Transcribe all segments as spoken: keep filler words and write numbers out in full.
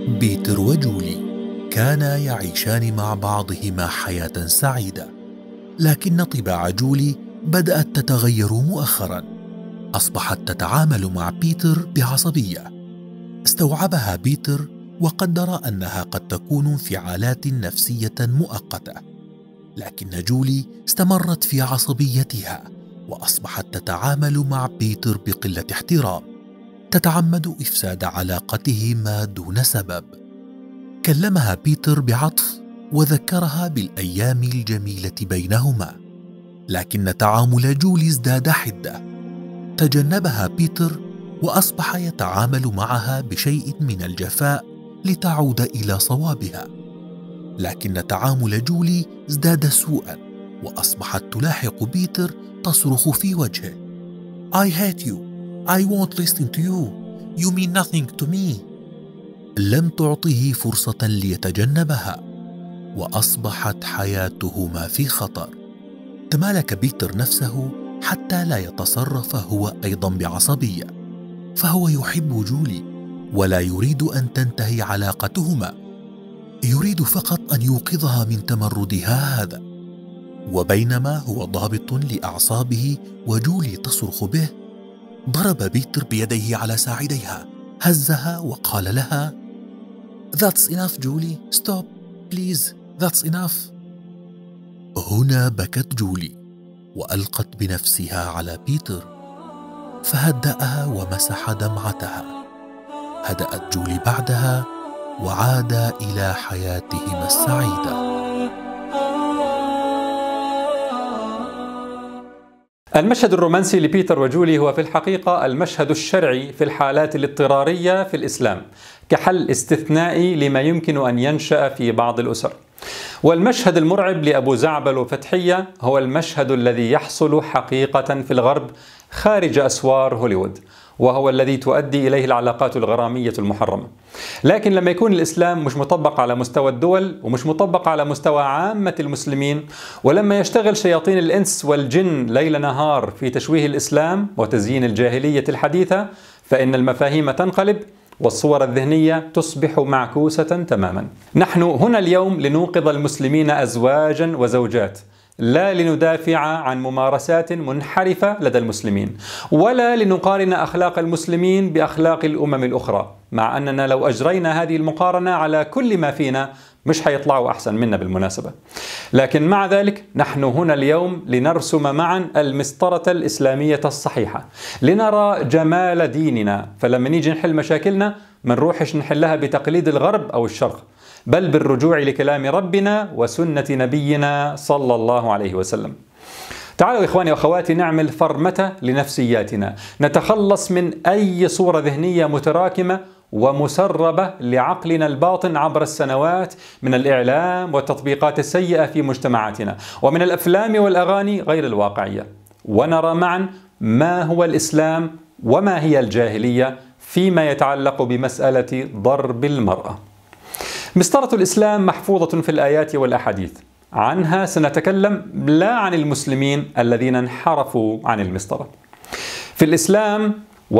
بيتر وجولي كانا يعيشان مع بعضهما حياة سعيدة، لكن طباع جولي بدأت تتغير مؤخرا. أصبحت تتعامل مع بيتر بعصبية. استوعبها بيتر وقدر أنها قد تكون انفعالات نفسية مؤقتة، لكن جولي استمرت في عصبيتها وأصبحت تتعامل مع بيتر بقلة احترام، تتعمد إفساد علاقتهما دون سبب. كلمها بيتر بعطف وذكرها بالأيام الجميلة بينهما، لكن تعامل جولي ازداد حدة. تجنبها بيتر وأصبح يتعامل معها بشيء من الجفاء لتعود إلى صوابها، لكن تعامل جولي ازداد سوءا وأصبحت تلاحق بيتر تصرخ في وجهه: I hate you. I won't listen to you. You mean nothing to me. لم تعطه فرصة ليتجنبها، وأصبحت حياتهما في خطر. تمالك بيتر نفسه حتى لا يتصرف هو أيضا بعصبية، فهو يحب جولي ولا يريد أن تنتهي علاقتهما، يريد فقط أن يوقظها من تمردها هذا. وبينما هو ضابط لأعصابه وجولي تصرخ به، ضرب بيتر بيديه على ساعديها، هزها وقال لها: That's enough جولي. Stop please. That's enough. هنا بكت جولي وألقت بنفسها على بيتر، فهدأها ومسح دمعتها. هدأت جولي بعدها وعادا إلى حياتهما السعيدة. المشهد الرومانسي لبيتر وجولي هو في الحقيقة المشهد الشرعي في الحالات الاضطرارية في الإسلام، كحل استثنائي لما يمكن أن ينشأ في بعض الأسر. والمشهد المرعب لأبو زعبل وفتحية هو المشهد الذي يحصل حقيقة في الغرب خارج أسوار هوليوود، وهو الذي تؤدي إليه العلاقات الغرامية المحرمة. لكن لما يكون الإسلام مش مطبق على مستوى الدول ومش مطبق على مستوى عامة المسلمين، ولما يشتغل شياطين الإنس والجن ليل نهار في تشويه الإسلام وتزيين الجاهلية الحديثة، فإن المفاهيم تنقلب والصور الذهنية تصبح معكوسة تماما. نحن هنا اليوم لنوقظ المسلمين أزواجا وزوجات، لا لندافع عن ممارسات منحرفة لدى المسلمين، ولا لنقارن أخلاق المسلمين بأخلاق الأمم الأخرى، مع أننا لو أجرينا هذه المقارنة على كل ما فينا مش هيطلعوا أحسن منا بالمناسبة. لكن مع ذلك نحن هنا اليوم لنرسم معا المسطرة الإسلامية الصحيحة، لنرى جمال ديننا، فلما نيجي نحل مشاكلنا ما نروحش نحلها بتقليد الغرب أو الشرق، بل بالرجوع لكلام ربنا وسنة نبينا صلى الله عليه وسلم. تعالوا إخواني وأخواتي نعمل فرمتة لنفسياتنا، نتخلص من أي صورة ذهنية متراكمة ومسربة لعقلنا الباطن عبر السنوات من الإعلام والتطبيقات السيئة في مجتمعاتنا ومن الأفلام والأغاني غير الواقعية، ونرى معا ما هو الإسلام وما هي الجاهلية فيما يتعلق بمسألة ضرب المرأة. مسطرة الإسلام محفوظة في الآيات والأحاديث، عنها سنتكلم لا عن المسلمين الذين انحرفوا عن المسطرة. في الإسلام: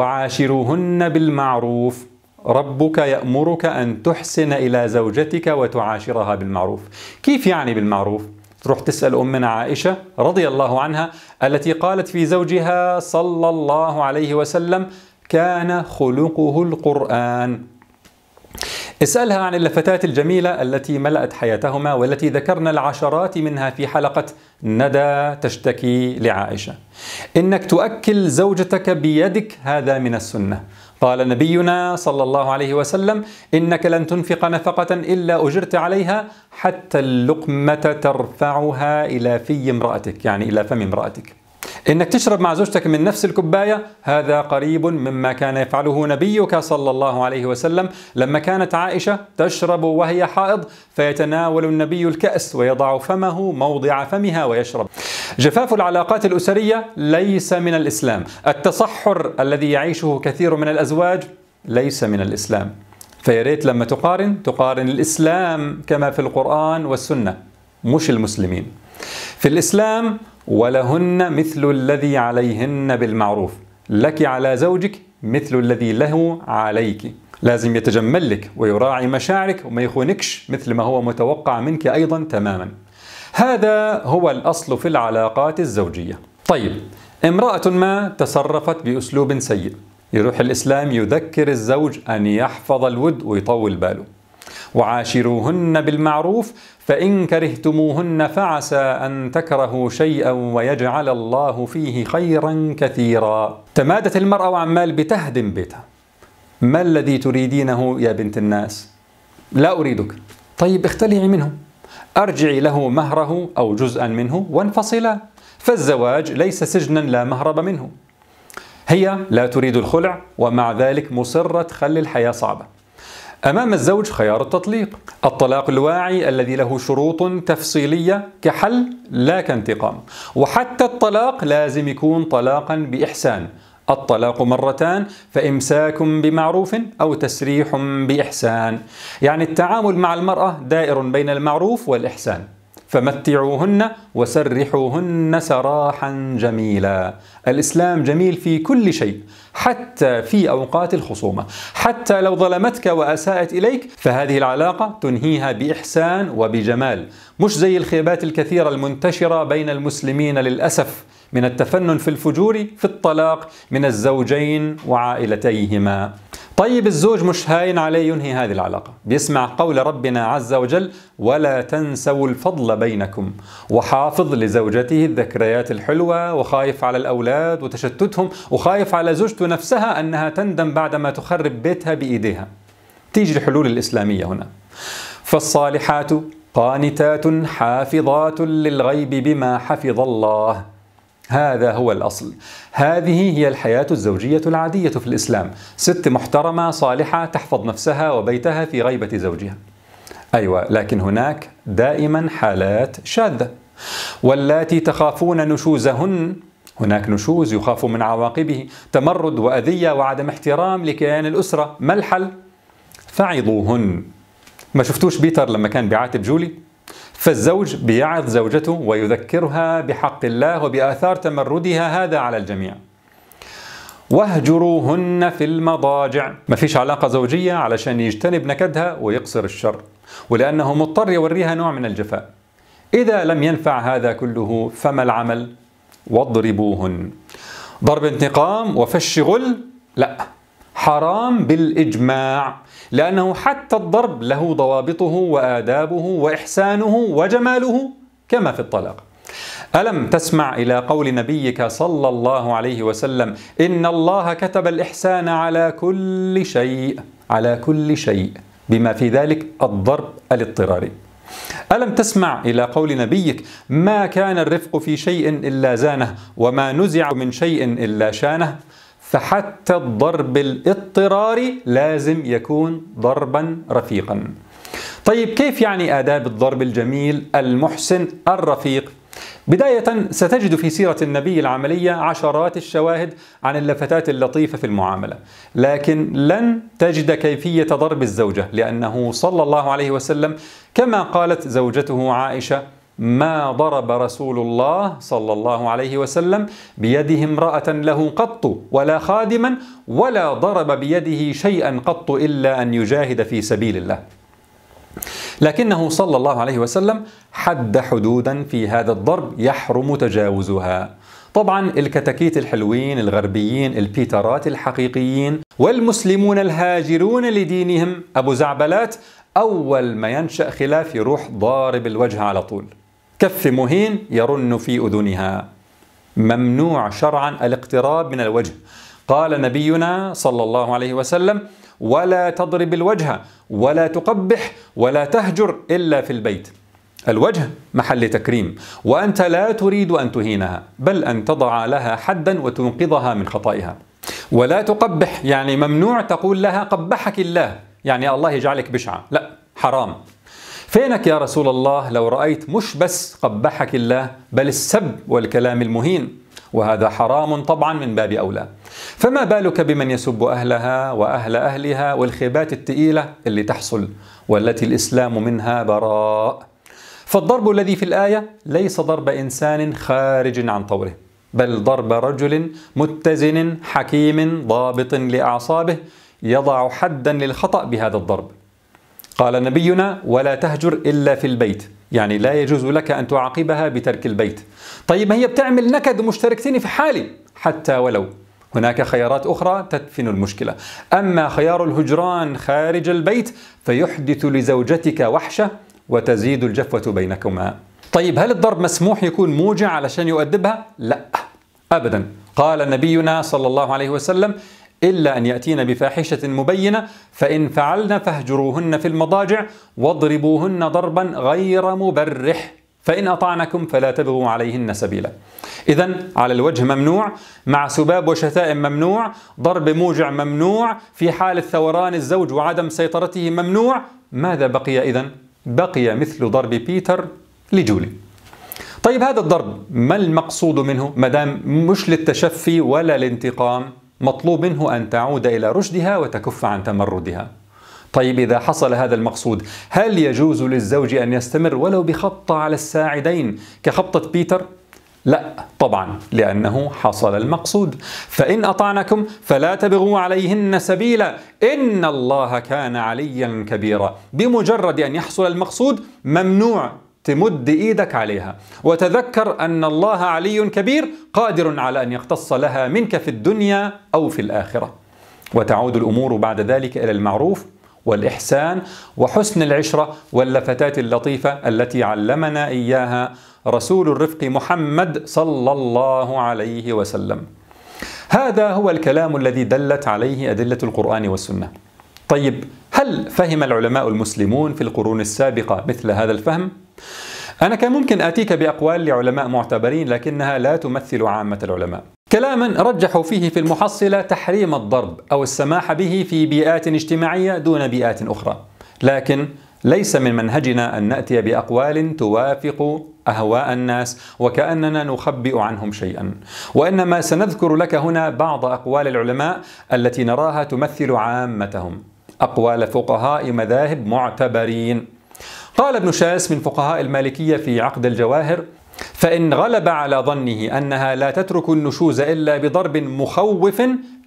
وعاشروهن بالمعروف، ربك يأمرك أن تحسن إلى زوجتك وتعاشرها بالمعروف. كيف يعني بالمعروف؟ تروح تسأل أمنا عائشة رضي الله عنها التي قالت في زوجها صلى الله عليه وسلم: كان خلقه القرآن. اسألها عن اللفتات الجميلة التي ملأت حياتهما والتي ذكرنا العشرات منها في حلقة ندى تشتكي لعائشة. إنك تؤكل زوجتك بيدك هذا من السنة. قال نبينا صلى الله عليه وسلم: إنك لن تنفق نفقة إلا أجرت عليها حتى اللقمة ترفعها إلى في امرأتك، يعني إلى فم امرأتك. إنك تشرب مع زوجتك من نفس الكوباية هذا قريب مما كان يفعله نبيك صلى الله عليه وسلم لما كانت عائشة تشرب وهي حائض فيتناول النبي الكأس ويضع فمه موضع فمها ويشرب. جفاف العلاقات الأسرية ليس من الإسلام. التصحر الذي يعيشه كثير من الأزواج ليس من الإسلام. فياريت لما تقارن تقارن الإسلام كما في القرآن والسنة، مش المسلمين. في الإسلام: ولهن مثل الذي عليهن بالمعروف، لك على زوجك مثل الذي له عليك. لازم يتجمل لك ويراعي مشاعرك وما يخونكش مثل ما هو متوقع منك أيضا تماما. هذا هو الأصل في العلاقات الزوجية. طيب، امرأة ما تصرفت بأسلوب سيء، يروح الإسلام يذكر الزوج أن يحفظ الود ويطول باله. وعاشروهن بالمعروف فإن كرهتموهن فعسى أن تكرهوا شيئا ويجعل الله فيه خيرا كثيرا. تمادت المرأة وعمال بتهدم بيتها. ما الذي تريدينه يا بنت الناس؟ لا أريدك. طيب اختلعي منه، أرجعي له مهره أو جزءا منه وانفصلا. فالزواج ليس سجنا لا مهرب منه. هي لا تريد الخلع ومع ذلك مصرة تخلي الحياة صعبة. أمام الزوج خيار التطليق، الطلاق الواعي الذي له شروط تفصيلية كحل لا كانتقام. وحتى الطلاق لازم يكون طلاقا بإحسان. الطلاق مرتان فإمساك بمعروف أو تسريح بإحسان. يعني التعامل مع المرأة دائر بين المعروف والإحسان. فمتعوهن وسرحوهن سراحا جميلا. الإسلام جميل في كل شيء، حتى في أوقات الخصومة. حتى لو ظلمتك وأساءت إليك فهذه العلاقة تنهيها بإحسان وبجمال، مش زي الخيبات الكثيرة المنتشرة بين المسلمين للأسف من التفنن في الفجور في الطلاق من الزوجين وعائلتيهما. طيب الزوج مش هاين عليه ينهي هذه العلاقة، بيسمع قول ربنا عز وجل: ولا تنسوا الفضل بينكم، وحافظ لزوجته الذكريات الحلوة، وخايف على الأولاد وتشتتهم، وخايف على زوجته نفسها أنها تندم بعدما تخرب بيتها بإيديها. تيجي الحلول الإسلامية هنا: فالصالحات قانتات حافظات للغيب بما حفظ الله. هذا هو الأصل. هذه هي الحياة الزوجية العادية في الإسلام. ست محترمة صالحة تحفظ نفسها وبيتها في غيبة زوجها. أيوة، لكن هناك دائما حالات شاذة. واللاتي تخافون نشوزهن، هناك نشوز يخاف من عواقبه، تمرد وأذية وعدم احترام لكيان الأسرة. ما الحل؟ فعظوهن. ما شفتوش بيتر لما كان بيعاتب جولي؟ فالزوج بيعظ زوجته ويذكرها بحق الله وبآثار تمردها، هذا على الجميع. واهجروهن في المضاجع. ما فيش علاقة زوجية علشان يجتنب نكدها ويقصر الشر، ولأنه مضطر يوريها نوع من الجفاء. إذا لم ينفع هذا كله فما العمل؟ واضربوهن. ضرب انتقام وفش غل؟ لا، حرام بالإجماع، لأنه حتى الضرب له ضوابطه وآدابه وإحسانه وجماله كما في الطلاق. ألم تسمع إلى قول نبيك صلى الله عليه وسلم: إن الله كتب الإحسان على كل شيء، على كل شيء، بما في ذلك الضرب الاضطراري. ألم تسمع إلى قول نبيك: ما كان الرفق في شيء إلا زانه، وما نزع من شيء إلا شانه. فحتى الضرب الاضطراري لازم يكون ضربا رفيقا. طيب كيف يعني آداب الضرب الجميل المحسن الرفيق؟ بداية ستجد في سيرة النبي العملية عشرات الشواهد عن اللفتات اللطيفة في المعاملة، لكن لن تجد كيفية ضرب الزوجة، لأنه صلى الله عليه وسلم كما قالت زوجته عائشة: ما ضرب رسول الله صلى الله عليه وسلم بيده امرأة له قط ولا خادما، ولا ضرب بيده شيئا قط إلا أن يجاهد في سبيل الله. لكنه صلى الله عليه وسلم حد حدودا في هذا الضرب يحرم تجاوزها. طبعا الكتاكيت الحلوين الغربيين البيترات الحقيقيين والمسلمون الهاجرون لدينهم أبو زعبلات أول ما ينشأ خلاف يروح ضارب الوجه على طول، كف مهين يرن في أذنها. ممنوع شرعا الاقتراب من الوجه. قال نبينا صلى الله عليه وسلم: ولا تضرب الوجه ولا تقبح ولا تهجر إلا في البيت. الوجه محل تكريم، وأنت لا تريد أن تهينها، بل أن تضع لها حدا وتنقذها من خطئها. ولا تقبح يعني ممنوع تقول لها قبحك الله، يعني الله يجعلك بشعة، لا، حرام. فينك يا رسول الله لو رأيت مش بس قبحك الله بل السب والكلام المهين، وهذا حرام طبعا من باب أولى. فما بالك بمن يسب أهلها وأهل أهلها والخيبات التقيلة اللي تحصل والتي الإسلام منها براء. فالضرب الذي في الآية ليس ضرب إنسان خارج عن طوره، بل ضرب رجل متزن حكيم ضابط لأعصابه يضع حدا للخطأ بهذا الضرب. قال نبينا: ولا تهجر إلا في البيت، يعني لا يجوز لك أن تعاقبها بترك البيت. طيب ما هي بتعمل نكد ومشتركتين في حالي، حتى ولو هناك خيارات أخرى تدفن المشكلة. أما خيار الهجران خارج البيت فيحدث لزوجتك وحشة وتزيد الجفوة بينكما. طيب هل الضرب مسموح يكون موجع علشان يؤدبها؟ لا أبدا. قال نبينا صلى الله عليه وسلم: إلا أن يأتين بفاحشة مبينة فإن فعلن فاهجروهن في المضاجع واضربوهن ضربا غير مبرح فإن أطعنكم فلا تبغوا عليهن سبيلا. إذن على الوجه ممنوع، مع سباب وشتائم ممنوع، ضرب موجع ممنوع، في حال ثوران الزوج وعدم سيطرته ممنوع. ماذا بقي إذن؟ بقي مثل ضرب بيتر لجولي. طيب هذا الضرب ما المقصود منه؟ مدام مش للتشفي ولا الانتقام، مطلوب منه أن تعود إلى رشدها وتكف عن تمردها. طيب إذا حصل هذا المقصود، هل يجوز للزوج أن يستمر ولو بخبطة على الساعدين كخبطة بيتر؟ لا طبعا، لأنه حصل المقصود. فإن أطعنكم فلا تبغوا عليهن سبيلا إن الله كان عليا كبيرا. بمجرد أن يحصل المقصود ممنوع تمد إيدك عليها، وتذكر أن الله علي كبير قادر على أن يقتص لها منك في الدنيا أو في الآخرة، وتعود الأمور بعد ذلك إلى المعروف والإحسان وحسن العشرة واللفتات اللطيفة التي علمنا إياها رسول الرفق محمد صلى الله عليه وسلم. هذا هو الكلام الذي دلت عليه أدلة القرآن والسنة. طيب هل فهم العلماء المسلمون في القرون السابقة مثل هذا الفهم؟ أنا كان ممكن آتيك بأقوال لعلماء معتبرين لكنها لا تمثل عامة العلماء. كلاما رجحوا فيه في المحصلة تحريم الضرب أو السماح به في بيئات اجتماعية دون بيئات أخرى، لكن ليس من منهجنا أن نأتي بأقوال توافق أهواء الناس وكأننا نخبئ عنهم شيئا، وإنما سنذكر لك هنا بعض أقوال العلماء التي نراها تمثل عامتهم، أقوال فقهاء مذاهب معتبرين. قال ابن شاس من فقهاء المالكية في عقد الجواهر: فإن غلب على ظنه أنها لا تترك النشوز إلا بضرب مخوف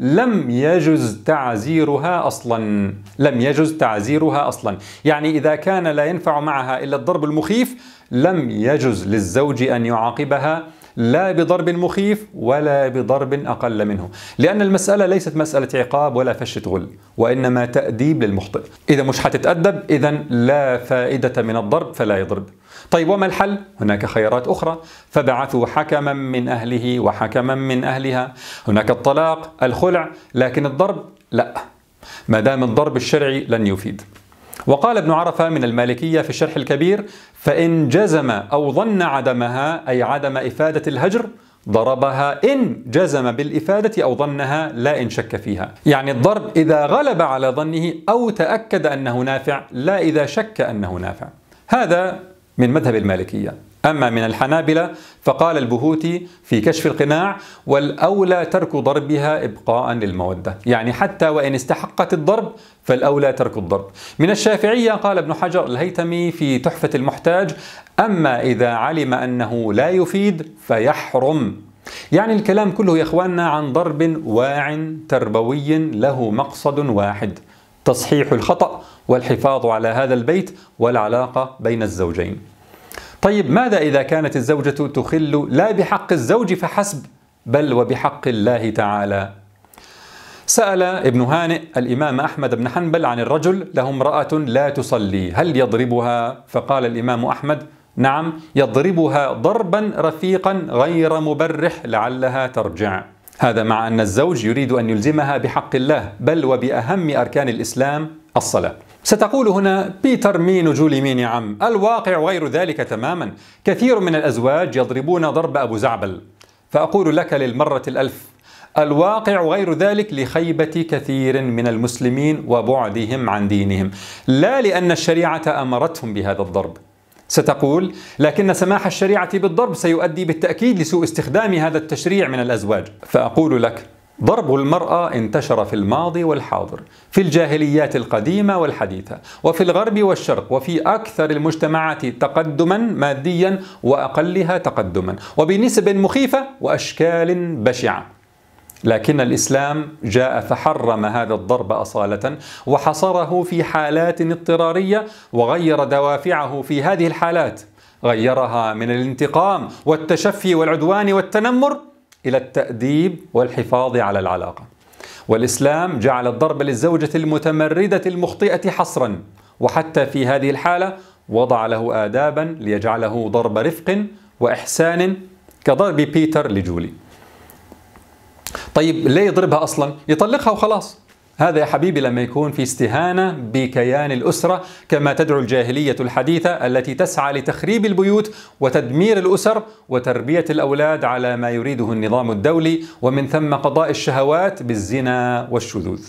لم يجز تعزيرها أصلا. لم يجز تعزيرها أصلا، يعني إذا كان لا ينفع معها إلا الضرب المخيف لم يجز للزوج أن يعاقبها لا بضرب مخيف ولا بضرب أقل منه، لأن المسألة ليست مسألة عقاب ولا فشة غل، وإنما تأديب للمخطئ. إذا مش هتتأدب إذن لا فائدة من الضرب فلا يضرب. طيب وما الحل؟ هناك خيارات أخرى، فبعثوا حكما من أهله وحكما من أهلها. هناك الطلاق، الخلع، لكن الضرب لا، ما دام الضرب الشرعي لن يفيد. وقال ابن عرفة من المالكية في الشرح الكبير: فإن جزم أو ظن عدمها أي عدم إفادة الهجر ضربها إن جزم بالإفادة أو ظنها لا إن شك فيها. يعني الضرب إذا غلب على ظنه أو تأكد أنه نافع، لا إذا شك أنه نافع. هذا من مذهب المالكية. أما من الحنابلة فقال البهوتي في كشف القناع: والأولى ترك ضربها إبقاء للمودة، يعني حتى وإن استحقت الضرب فالأولى ترك الضرب. من الشافعية قال ابن حجر الهيتمي في تحفة المحتاج: أما إذا علم أنه لا يفيد فيحرم. يعني الكلام كله يا إخواننا عن ضرب واع تربوي له مقصد واحد: تصحيح الخطأ والحفاظ على هذا البيت والعلاقة بين الزوجين. طيب ماذا إذا كانت الزوجة تخل لا بحق الزوج فحسب بل وبحق الله تعالى؟ سأل ابن هانئ الإمام أحمد بن حنبل عن الرجل له امرأة لا تصلي هل يضربها؟ فقال الإمام أحمد: نعم، يضربها ضربا رفيقا غير مبرح لعلها ترجع. هذا مع أن الزوج يريد أن يلزمها بحق الله بل وبأهم أركان الإسلام الصلاة. ستقول هنا: بيتر مين وجولي مين يا عم؟ الواقع غير ذلك تماما. كثير من الأزواج يضربون ضرب أبو زعبل. فأقول لك للمرة الألف: الواقع غير ذلك لخيبة كثير من المسلمين وبعدهم عن دينهم، لا لأن الشريعة أمرتهم بهذا الضرب. ستقول: لكن سماح الشريعة بالضرب سيؤدي بالتأكيد لسوء استخدام هذا التشريع من الأزواج. فأقول لك: ضرب المرأة انتشر في الماضي والحاضر، في الجاهليات القديمة والحديثة، وفي الغرب والشرق، وفي أكثر المجتمعات تقدما ماديا وأقلها تقدما، وبنسب مخيفة وأشكال بشعة. لكن الإسلام جاء فحرم هذا الضرب أصالة وحصره في حالات اضطرارية، وغير دوافعه في هذه الحالات، غيرها من الانتقام والتشفي والعدوان والتنمر إلى التأديب والحفاظ على العلاقة. والإسلام جعل الضرب للزوجة المتمردة المخطئة حصرا، وحتى في هذه الحالة وضع له آدابا ليجعله ضرب رفق وإحسان كضرب بيتر لجولي. طيب ليه يضربها أصلا؟ يطلقها وخلاص. هذا يا حبيبي لما يكون في استهانة بكيان الأسرة كما تدعو الجاهلية الحديثة التي تسعى لتخريب البيوت وتدمير الأسر وتربية الأولاد على ما يريده النظام الدولي، ومن ثم قضاء الشهوات بالزنا والشذوذ.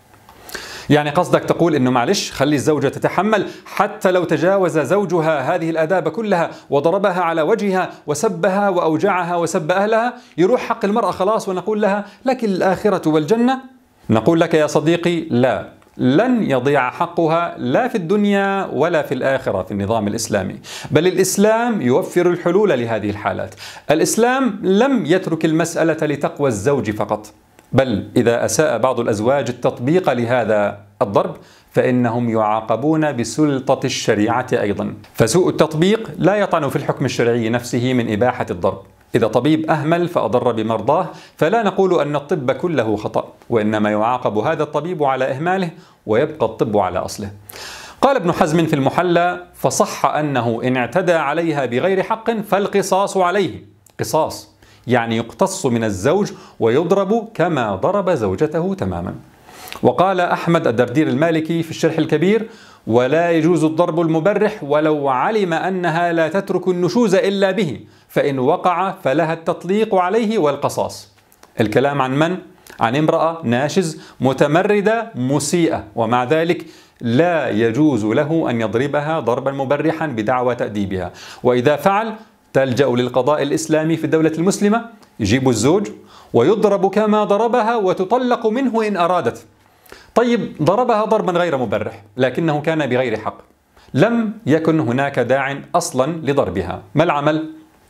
يعني قصدك تقول إنه معلش خلي الزوجة تتحمل حتى لو تجاوز زوجها هذه الآداب كلها وضربها على وجهها وسبها وأوجعها وسب أهلها، يروح حق المرأة خلاص ونقول لها لك الآخرة والجنة؟ نقول لك يا صديقي لا، لن يضيع حقها لا في الدنيا ولا في الآخرة في النظام الإسلامي، بل الإسلام يوفر الحلول لهذه الحالات. الإسلام لم يترك المسألة لتقوى الزوج فقط، بل إذا أساء بعض الأزواج التطبيق لهذا الضرب فإنهم يعاقبون بسلطة الشريعة أيضا. فسوء التطبيق لا يطعن في الحكم الشرعي نفسه من إباحة الضرب. إذا طبيب أهمل فأضر بمرضاه فلا نقول أن الطب كله خطأ، وإنما يعاقب هذا الطبيب على إهماله ويبقى الطب على أصله. قال ابن حزم في المحلى: فصح أنه إن اعتدى عليها بغير حق فالقصاص عليه. قصاص يعني يقتص من الزوج ويضرب كما ضرب زوجته تماما. وقال أحمد الدردير المالكي في الشرح الكبير: ولا يجوز الضرب المبرح ولو علم أنها لا تترك النشوز إلا به، فإن وقع فلها التطليق عليه والقصاص. الكلام عن من؟ عن امرأة ناشز متمردة مسيئة، ومع ذلك لا يجوز له أن يضربها ضربا مبرحا بدعوى تأديبها، وإذا فعل تلجأ للقضاء الإسلامي في الدولة المسلمة، يجيب الزوج ويضرب كما ضربها وتطلق منه إن أرادت. طيب ضربها ضربا غير مبرح لكنه كان بغير حق، لم يكن هناك داع أصلا لضربها، ما العمل؟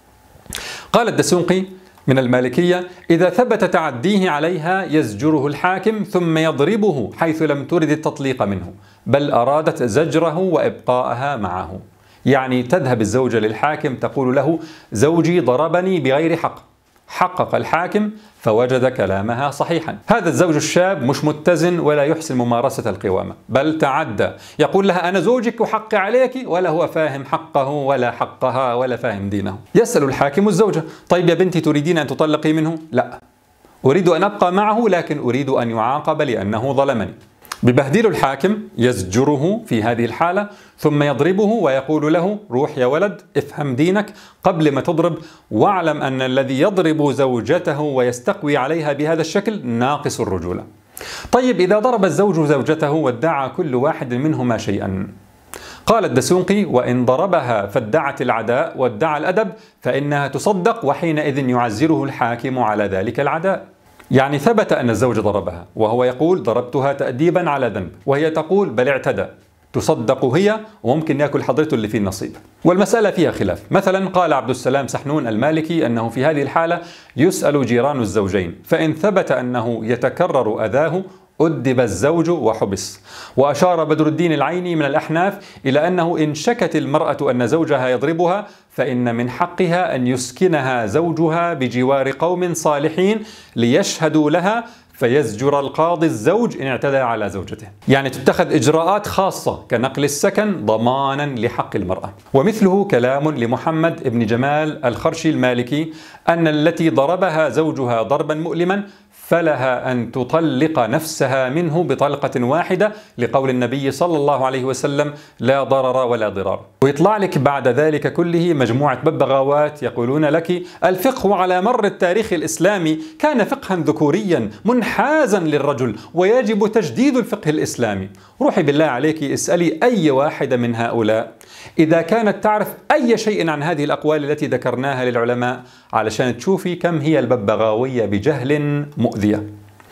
قال الدسوقي من المالكية: إذا ثبت تعديه عليها يزجره الحاكم ثم يضربه حيث لم ترد التطليق منه، بل أرادت زجره وإبقاءها معه. يعني تذهب الزوجة للحاكم تقول له: زوجي ضربني بغير حق. حقق الحاكم فوجد كلامها صحيحا. هذا الزوج الشاب مش متزن ولا يحسن ممارسة القوامة، بل تعدى، يقول لها: أنا زوجك وحقي عليك، ولا هو فاهم حقه ولا حقها ولا فاهم دينه. يسأل الحاكم الزوجة: طيب يا بنتي تريدين أن تطلقي منه؟ لا، أريد أن أبقى معه لكن أريد أن يعاقب لأنه ظلمني. ببهدل الحاكم، يزجره في هذه الحالة ثم يضربه ويقول له: روح يا ولد افهم دينك قبل ما تضرب، واعلم أن الذي يضرب زوجته ويستقوي عليها بهذا الشكل ناقص الرجولة. طيب إذا ضرب الزوج زوجته وادعى كل واحد منهما شيئا، قال الدسوقي: وإن ضربها فادعت العداء وادعى الأدب فإنها تصدق، وحينئذ يعزره الحاكم على ذلك العداء. يعني ثبت أن الزوج ضربها وهو يقول: ضربتها تأديبا على ذنب، وهي تقول: بل اعتدى. تصدق هي وممكن يأكل حضرته اللي فيه النصيب. والمسألة فيها خلاف. مثلا قال عبد السلام سحنون المالكي أنه في هذه الحالة يسأل جيران الزوجين، فإن ثبت أنه يتكرر أذاه أدب الزوج وحبس. وأشار بدر الدين العيني من الأحناف إلى أنه إن شكت المرأة أن زوجها يضربها فإن من حقها أن يسكنها زوجها بجوار قوم صالحين ليشهدوا لها، فيزجر القاضي الزوج إن اعتدى على زوجته. يعني تتخذ إجراءات خاصة كنقل السكن ضمانا لحق المرأة. ومثله كلام لمحمد بن جمال الخرشي المالكي أن التي ضربها زوجها ضربا مؤلما فلها أن تطلق نفسها منه بطلقة واحدة، لقول النبي صلى الله عليه وسلم: لا ضرر ولا ضرار. ويطلع لك بعد ذلك كله مجموعة ببغاوات يقولون لك: الفقه على مر التاريخ الإسلامي كان فقها ذكوريا منحازا للرجل ويجب تجديد الفقه الإسلامي. روحي بالله عليك اسألي أي واحدة من هؤلاء إذا كانت تعرف أي شيء عن هذه الأقوال التي ذكرناها للعلماء علشان تشوفي كم هي الببغاوية بجهل مؤذية.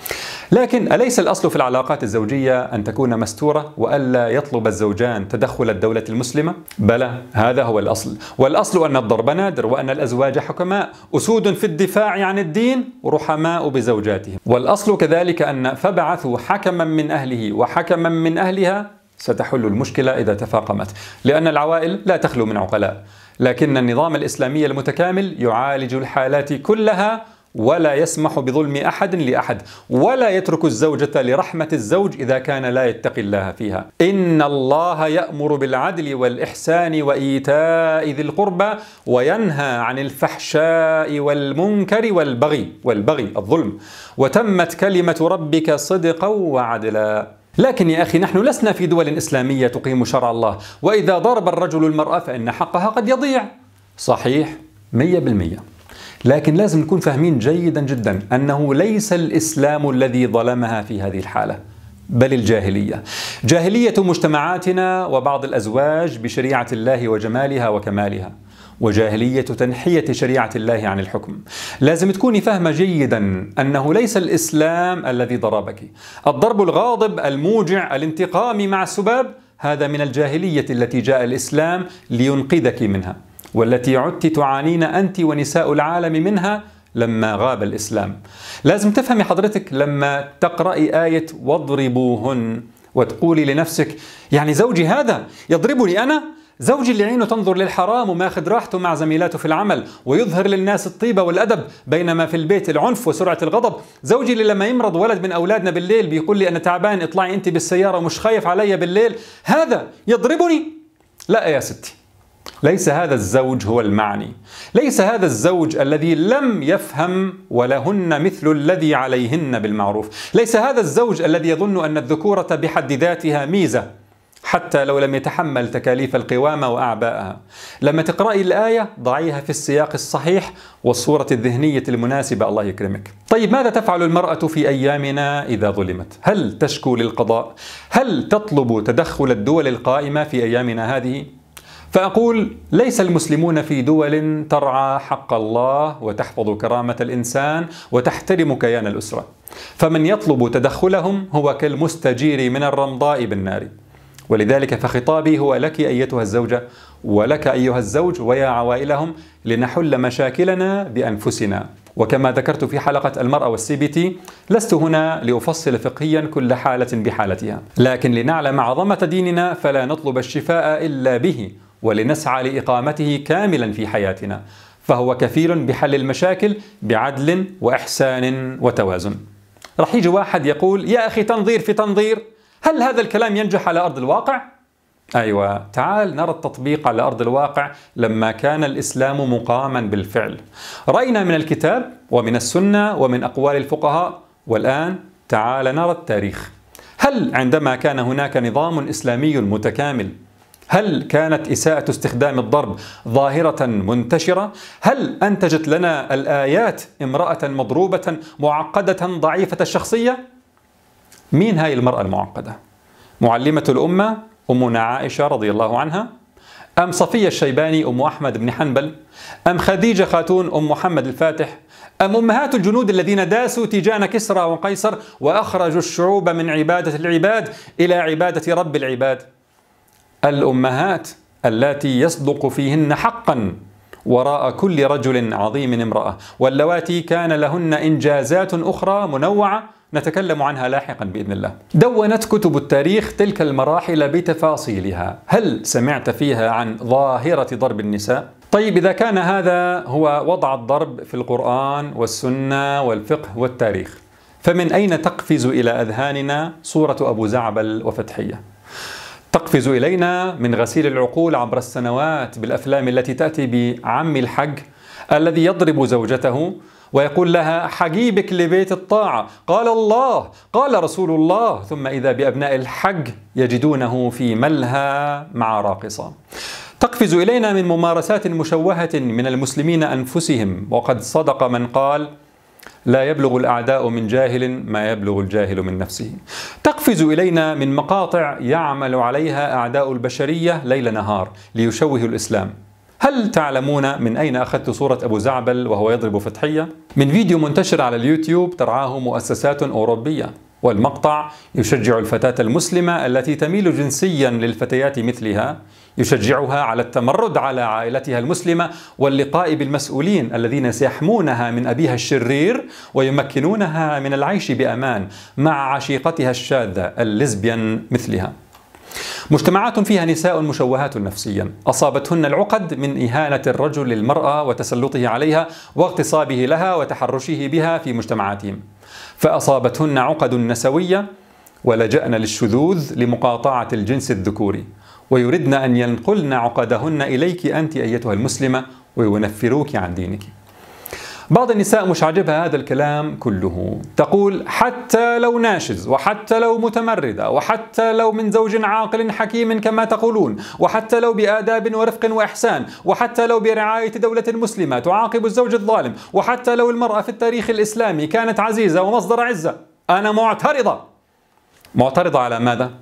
لكن أليس الأصل في العلاقات الزوجية أن تكون مستورة وألا يطلب الزوجان تدخل الدولة المسلمة؟ بلى، هذا هو الأصل، والأصل أن الضرب نادر، وأن الأزواج حكماء أسود في الدفاع عن الدين رحماء بزوجاتهم. والأصل كذلك أن فبعثوا حكما من أهله وحكما من أهلها ستحل المشكلة إذا تفاقمت، لأن العوائل لا تخلو من عقلاء، لكن النظام الإسلامي المتكامل يعالج الحالات كلها ولا يسمح بظلم أحد لأحد، ولا يترك الزوجة لرحمة الزوج إذا كان لا يتقي الله فيها. إن الله يأمر بالعدل والإحسان وإيتاء ذي القربى وينهى عن الفحشاء والمنكر والبغي والبغي الظلم، وتمت كلمة ربك صدقا وعدلا. لكن يا أخي، نحن لسنا في دول إسلامية تقيم شرع الله، وإذا ضرب الرجل المرأة فإن حقها قد يضيع. صحيح مية بالمية، لكن لازم نكون فاهمين جيدا جدا أنه ليس الإسلام الذي ظلمها في هذه الحالة، بل الجاهلية. جاهلية مجتمعاتنا وبعض الأزواج بشريعة الله وجمالها وكمالها، وجاهلية تنحية شريعة الله عن الحكم. لازم تكوني فاهمة جيدا أنه ليس الإسلام الذي ضربك. الضرب الغاضب الموجع الانتقامي مع السباب هذا من الجاهلية التي جاء الإسلام لينقذك منها، والتي عدت تعانين أنت ونساء العالم منها لما غاب الإسلام. لازم تفهمي حضرتك لما تقرأي آية واضربوهن وتقولي لنفسك يعني زوجي هذا يضربني أنا؟ زوجي اللي عينه تنظر للحرام وماخذ راحته مع زميلاته في العمل ويظهر للناس الطيبة والأدب، بينما في البيت العنف وسرعة الغضب. زوجي اللي لما يمرض ولد من أولادنا بالليل بيقول لي أنا تعبان، اطلعي أنت بالسيارة ومش خايف علي بالليل، هذا يضربني؟ لا يا ستي، ليس هذا الزوج هو المعني. ليس هذا الزوج الذي لم يفهم ولهن مثل الذي عليهن بالمعروف. ليس هذا الزوج الذي يظن أن الذكورة بحد ذاتها ميزة حتى لو لم يتحمل تكاليف القوامة وأعباءها. لما تقرأي الآية ضعيها في السياق الصحيح والصورة الذهنية المناسبة، الله يكرمك. طيب ماذا تفعل المرأة في أيامنا إذا ظلمت؟ هل تشكو للقضاء؟ هل تطلب تدخل الدول القائمة في أيامنا هذه؟ فأقول ليس المسلمون في دول ترعى حق الله وتحفظ كرامة الإنسان وتحترم كيان الأسرة، فمن يطلب تدخلهم هو كالمستجير من الرمضاء بالنار. ولذلك فخطابي هو لك أيتها الزوجة ولك أيها الزوج ويا عوائلهم، لنحل مشاكلنا بأنفسنا. وكما ذكرت في حلقة المرأة والسي بي تي، لست هنا لأفصل فقهيا كل حالة بحالتها، لكن لنعلم عظمة ديننا فلا نطلب الشفاء إلا به، ولنسعى لإقامته كاملا في حياتنا، فهو كفيل بحل المشاكل بعدل وإحسان وتوازن. رح يجي واحد يقول يا أخي تنظير في تنظير، هل هذا الكلام ينجح على أرض الواقع؟ أيوة، تعال نرى التطبيق على أرض الواقع لما كان الإسلام مقاما بالفعل. رأينا من الكتاب ومن السنة ومن أقوال الفقهاء، والآن تعال نرى التاريخ. هل عندما كان هناك نظام إسلامي متكامل هل كانت إساءة استخدام الضرب ظاهرة منتشرة؟ هل أنتجت لنا الآيات امرأة مضروبة معقدة ضعيفة الشخصية؟ مين هاي المرأة المعقدة؟ معلمة الأمة أمنا عائشة رضي الله عنها؟ أم صفية الشيباني أم أحمد بن حنبل؟ أم خديجة خاتون أم محمد الفاتح؟ أم أمهات الجنود الذين داسوا تيجان كسرى وقيصر وأخرجوا الشعوب من عبادة العباد إلى عبادة رب العباد؟ الأمهات اللاتي يصدق فيهن حقا وراء كل رجل عظيم امرأة، واللواتي كان لهن إنجازات أخرى منوعة نتكلم عنها لاحقا بإذن الله. دونت كتب التاريخ تلك المراحل بتفاصيلها. هل سمعت فيها عن ظاهرة ضرب النساء؟ طيب إذا كان هذا هو وضع الضرب في القرآن والسنة والفقه والتاريخ، فمن أين تقفز إلى أذهاننا صورة أبو زعبل وفتحية؟ تقفز إلينا من غسيل العقول عبر السنوات بالأفلام التي تأتي بعم الحج الذي يضرب زوجته ويقول لها حجيبك لبيت الطاعة، قال الله قال رسول الله، ثم إذا بأبناء الحج يجدونه في ملهى مع راقصة. تقفز إلينا من ممارسات مشوهة من المسلمين أنفسهم، وقد صدق من قال لا يبلغ الأعداء من جاهل ما يبلغ الجاهل من نفسه. تقفز إلينا من مقاطع يعمل عليها أعداء البشرية ليل نهار ليشوهوا الإسلام، هل تعلمون من أين أخذت صورة أبو زعبل وهو يضرب فتحية؟ من فيديو منتشر على اليوتيوب ترعاه مؤسسات أوروبية، والمقطع يشجع الفتاة المسلمة التي تميل جنسيا للفتيات مثلها، يشجعها على التمرد على عائلتها المسلمة واللقاء بالمسؤولين الذين سيحمونها من أبيها الشرير ويمكنونها من العيش بأمان مع عشيقتها الشاذة اللزبيان مثلها. مجتمعات فيها نساء مشوهات نفسيا أصابتهن العقد من إهانة الرجل للمرأة وتسلطه عليها واغتصابه لها وتحرشه بها في مجتمعاتهم، فأصابتهن عقد نسوية ولجأن للشذوذ لمقاطعة الجنس الذكوري، ويردن أن ينقلن عقدهن إليك أنت أيتها المسلمة وينفروك عن دينك. بعض النساء مش عاجبها هذا الكلام كله، تقول حتى لو ناشز، وحتى لو متمردة، وحتى لو من زوج عاقل حكيم كما تقولون، وحتى لو بآداب ورفق وإحسان، وحتى لو برعاية دولة مسلمة تعاقب الزوج الظالم، وحتى لو المرأة في التاريخ الإسلامي كانت عزيزة ومصدر عزة، أنا معترضة. معترضة على ماذا؟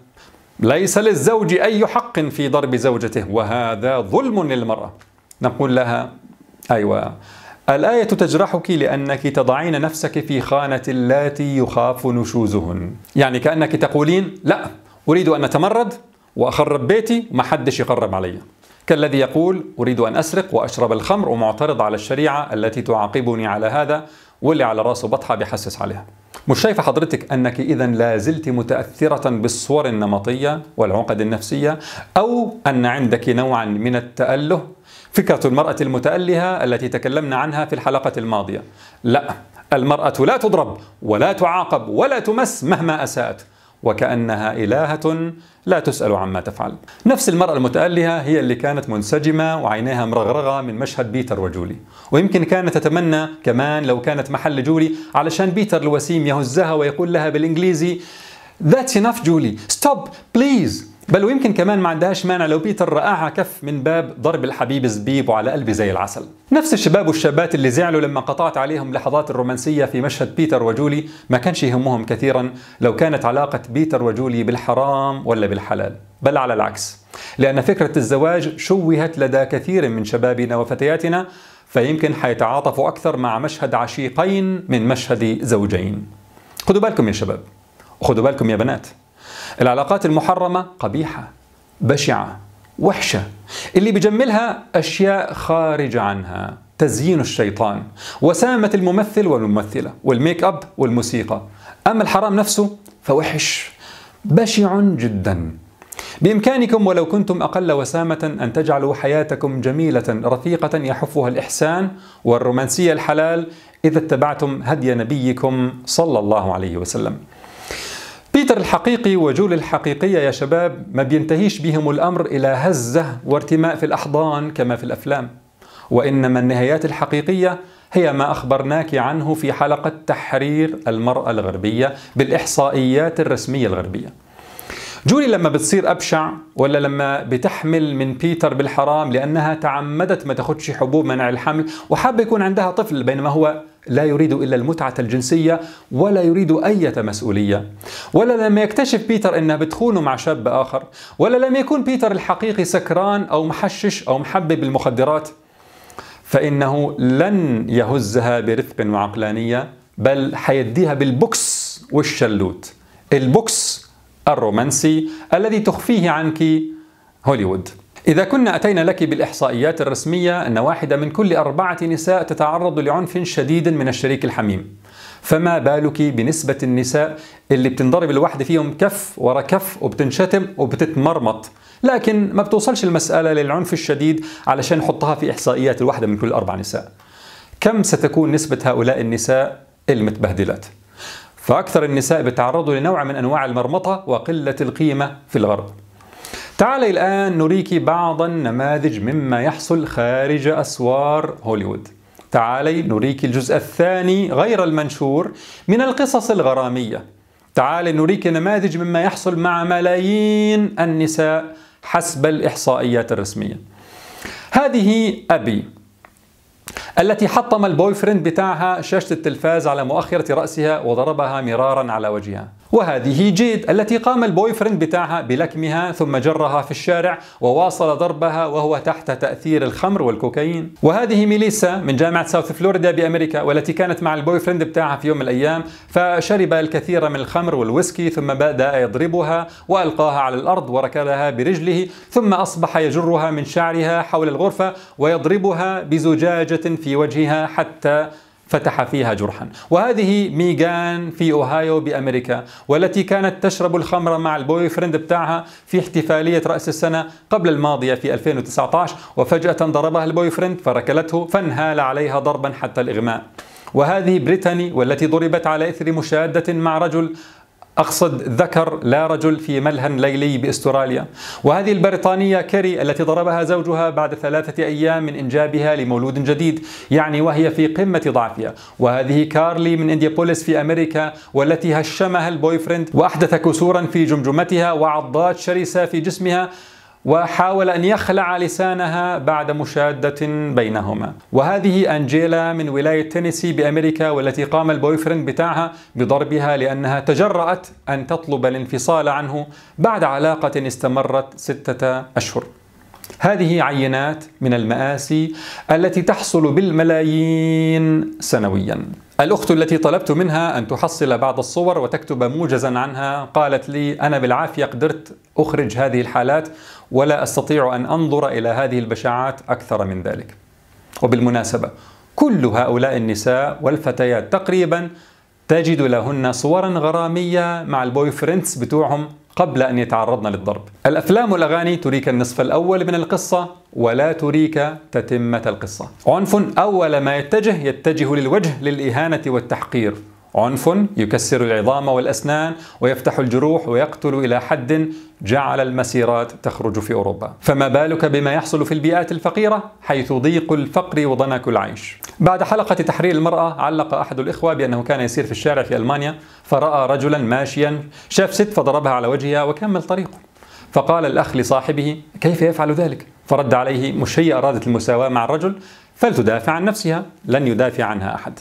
ليس للزوج أي حق في ضرب زوجته، وهذا ظلم للمرأة. نقول لها أيوة، الآية تجرحك لأنك تضعين نفسك في خانة اللاتي يخاف نشوزهن، يعني كأنك تقولين لا، أريد أن أتمرد وأخرب بيتي وما حدش يقرب علي، كالذي يقول أريد أن أسرق وأشرب الخمر ومعترض على الشريعة التي تعاقبني على هذا، واللي على راسه بطحة بيحسس عليها. مش شايفة حضرتك أنك إذا لا زلت متأثرة بالصور النمطية والعقد النفسية، أو أن عندك نوعا من التأله؟ فكرة المرأة المتألهة التي تكلمنا عنها في الحلقة الماضية، لا، المرأة لا تضرب ولا تعاقب ولا تمس مهما أساءت، وكأنها إلهة لا تسأل عما تفعل. نفس المرأة المتألهة هي اللي كانت منسجمة وعينيها مرغرغة من مشهد بيتر وجولي، ويمكن كانت تتمنى كمان لو كانت محل جولي علشان بيتر الوسيم يهزها ويقول لها بالإنجليزي That's enough جولي، stop please. بل ويمكن كمان ما عندهاش مانع لو بيتر رآها كف من باب ضرب الحبيب زبيب وعلى قلبي زي العسل. نفس الشباب والشابات اللي زعلوا لما قطعت عليهم لحظات الرومانسية في مشهد بيتر وجولي ما كانش يهمهم كثيرا لو كانت علاقة بيتر وجولي بالحرام ولا بالحلال، بل على العكس، لأن فكرة الزواج شوهت لدى كثير من شبابنا وفتياتنا، فيمكن حيتعاطفوا أكثر مع مشهد عشيقين من مشهد زوجين. خدوا بالكم يا شباب، وخدوا بالكم يا بنات، العلاقات المحرمة قبيحة، بشعة، وحشة، اللي بيجملها أشياء خارجة عنها، تزيين الشيطان، وسامة الممثل والممثلة، والميك أب والموسيقى. أما الحرام نفسه فوحش، بشع جدا. بإمكانكم ولو كنتم أقل وسامة أن تجعلوا حياتكم جميلة رفيقة يحفها الإحسان والرومانسية الحلال إذا اتبعتم هدي نبيكم صلى الله عليه وسلم. بيتر الحقيقي وجول الحقيقية يا شباب ما بينتهيش بهم الأمر إلى هزة وارتماء في الأحضان كما في الأفلام، وإنما النهايات الحقيقية هي ما أخبرناك عنه في حلقة تحرير المرأة الغربية بالإحصائيات الرسمية الغربية. جولي لما بتصير أبشع، ولا لما بتحمل من بيتر بالحرام لأنها تعمدت ما تاخدش حبوب منع الحمل وحابة يكون عندها طفل، بينما هو لا يريد إلا المتعة الجنسية ولا يريد أي مسؤولية، ولا لما يكتشف بيتر أنها بتخونه مع شاب آخر، ولا لما يكون بيتر الحقيقي سكران أو محشش أو محبب بالمخدرات، فإنه لن يهزها برفق وعقلانية، بل حيديها بالبوكس والشلوت، البوكس الرومانسي الذي تخفيه عنك هوليوود. إذا كنا أتينا لك بالإحصائيات الرسمية أن واحدة من كل أربعة نساء تتعرض لعنف شديد من الشريك الحميم، فما بالك بنسبة النساء اللي بتنضرب الواحدة فيهم كف ورا كف وبتنشتم وبتتمرمط، لكن ما بتوصلش المسألة للعنف الشديد علشان نحطها في إحصائيات الواحدة من كل أربع نساء. كم ستكون نسبة هؤلاء النساء المتبهدلات؟ فأكثر النساء بتعرضوا لنوع من أنواع المرمطة وقلة القيمة في الغرب. تعالي الآن نريك بعض النماذج مما يحصل خارج أسوار هوليوود. تعالي نريك الجزء الثاني غير المنشور من القصص الغرامية. تعالي نريك نماذج مما يحصل مع ملايين النساء حسب الإحصائيات الرسمية. هذه أبي التي حطم البوي فريند بتاعها شاشة التلفاز على مؤخرة رأسها وضربها مرارا على وجهها. وهذه جيد التي قام البوي فريند بتاعها بلكمها ثم جرها في الشارع وواصل ضربها وهو تحت تأثير الخمر والكوكايين. وهذه ميليسا من جامعة ساوث فلوريدا بأمريكا والتي كانت مع البوي فريند بتاعها في يوم من الأيام، فشرب الكثير من الخمر والويسكي ثم بدأ يضربها وألقاها على الأرض وركلها برجله، ثم أصبح يجرها من شعرها حول الغرفة ويضربها بزجاجة في وجهها حتى فتح فيها جرحا. وهذه ميغان في أوهايو بأمريكا والتي كانت تشرب الخمر مع البوي فريند بتاعها في احتفالية رأس السنة قبل الماضية في ألفين وتسعة عشر، وفجأة ضربها البوي فريند فركلته فانهال عليها ضربا حتى الإغماء. وهذه بريتاني والتي ضربت على إثر مشادة مع رجل، أقصد ذكر لا رجل، في ملهى ليلي بأستراليا. وهذه البريطانية كيري التي ضربها زوجها بعد ثلاثة أيام من إنجابها لمولود جديد، يعني وهي في قمة ضعفها. وهذه كارلي من إنديابوليس في أمريكا والتي هشمها البوي فريند وأحدث كسورا في جمجمتها وعضات شرسة في جسمها وحاول أن يخلع لسانها بعد مشادة بينهما. وهذه أنجيلا من ولاية تينيسي بأمريكا والتي قام البوي فريند بتاعها بضربها لأنها تجرأت أن تطلب الانفصال عنه بعد علاقة استمرت ستة أشهر. هذه عينات من المآسي التي تحصل بالملايين سنويا. الأخت التي طلبت منها أن تحصل بعض الصور وتكتب موجزا عنها قالت لي: أنا بالعافية قدرت أخرج هذه الحالات ولا أستطيع أن أنظر إلى هذه البشاعات أكثر من ذلك. وبالمناسبة كل هؤلاء النساء والفتيات تقريبا تجد لهن صورا غرامية مع البوي فريندز بتوعهم قبل أن يتعرضن للضرب. الأفلام والأغاني تريك النصف الأول من القصة ولا تريك تتمة القصة. عنف أول ما يتجه يتجه للوجه للإهانة والتحقير، عنف يكسر العظام والأسنان ويفتح الجروح ويقتل إلى حد جعل المسيرات تخرج في أوروبا. فما بالك بما يحصل في البيئات الفقيرة حيث ضيق الفقر وضنك العيش. بعد حلقة تحرير المرأة علق أحد الإخوة بأنه كان يسير في الشارع في ألمانيا فرأى رجلا ماشيا شاف ست فضربها على وجهها وكمل طريقه، فقال الأخ لصاحبه: كيف يفعل ذلك؟ فرد عليه: مش هي أرادت المساواة مع الرجل فلتدافع عن نفسها، لن يدافع عنها أحد.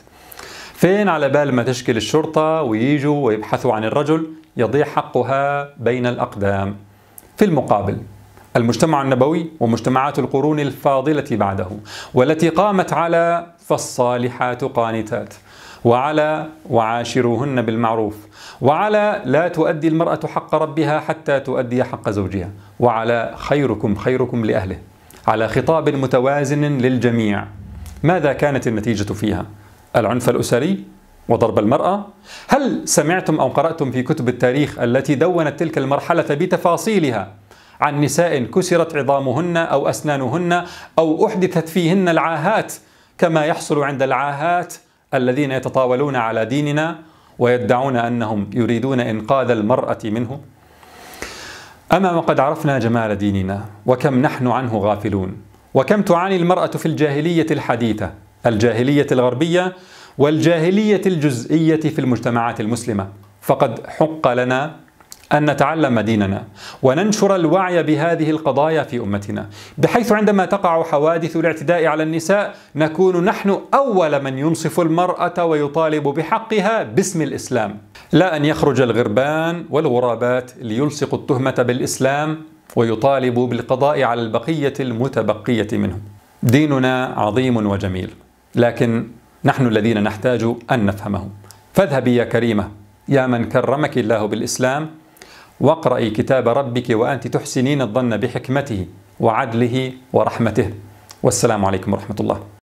فين على بال ما تشكل الشرطة ويجوا ويبحثوا عن الرجل يضيع حقها بين الأقدام. في المقابل المجتمع النبوي ومجتمعات القرون الفاضلة بعده والتي قامت على فالصالحات قانتات، وعلى وعاشروهن بالمعروف، وعلى لا تؤدي المرأة حق ربها حتى تؤدي حق زوجها، وعلى خيركم خيركم لأهله، على خطاب متوازن للجميع، ماذا كانت النتيجة فيها؟ العنف الأسري وضرب المرأة؟ هل سمعتم أو قرأتم في كتب التاريخ التي دونت تلك المرحلة بتفاصيلها عن نساء كسرت عظامهن أو أسنانهن أو أحدثت فيهن العاهات كما يحصل عند العاهات الذين يتطاولون على ديننا ويدعون أنهم يريدون إنقاذ المرأة منه؟ أما وقد عرفنا جمال ديننا وكم نحن عنه غافلون، وكم تعاني المرأة في الجاهلية الحديثة، الجاهلية الغربية والجاهلية الجزئية في المجتمعات المسلمة، فقد حق لنا أن نتعلم ديننا وننشر الوعي بهذه القضايا في أمتنا، بحيث عندما تقع حوادث الاعتداء على النساء نكون نحن أول من ينصف المرأة ويطالب بحقها باسم الإسلام، لا أن يخرج الغربان والغرابات ليلصقوا التهمة بالإسلام ويطالبوا بالقضاء على البقية المتبقية منه. ديننا عظيم وجميل، لكن نحن الذين نحتاج أن نفهمه. فاذهبي يا كريمة يا من كرمك الله بالإسلام واقرأي كتاب ربك وأنت تحسنين الظن بحكمته وعدله ورحمته. والسلام عليكم ورحمة الله.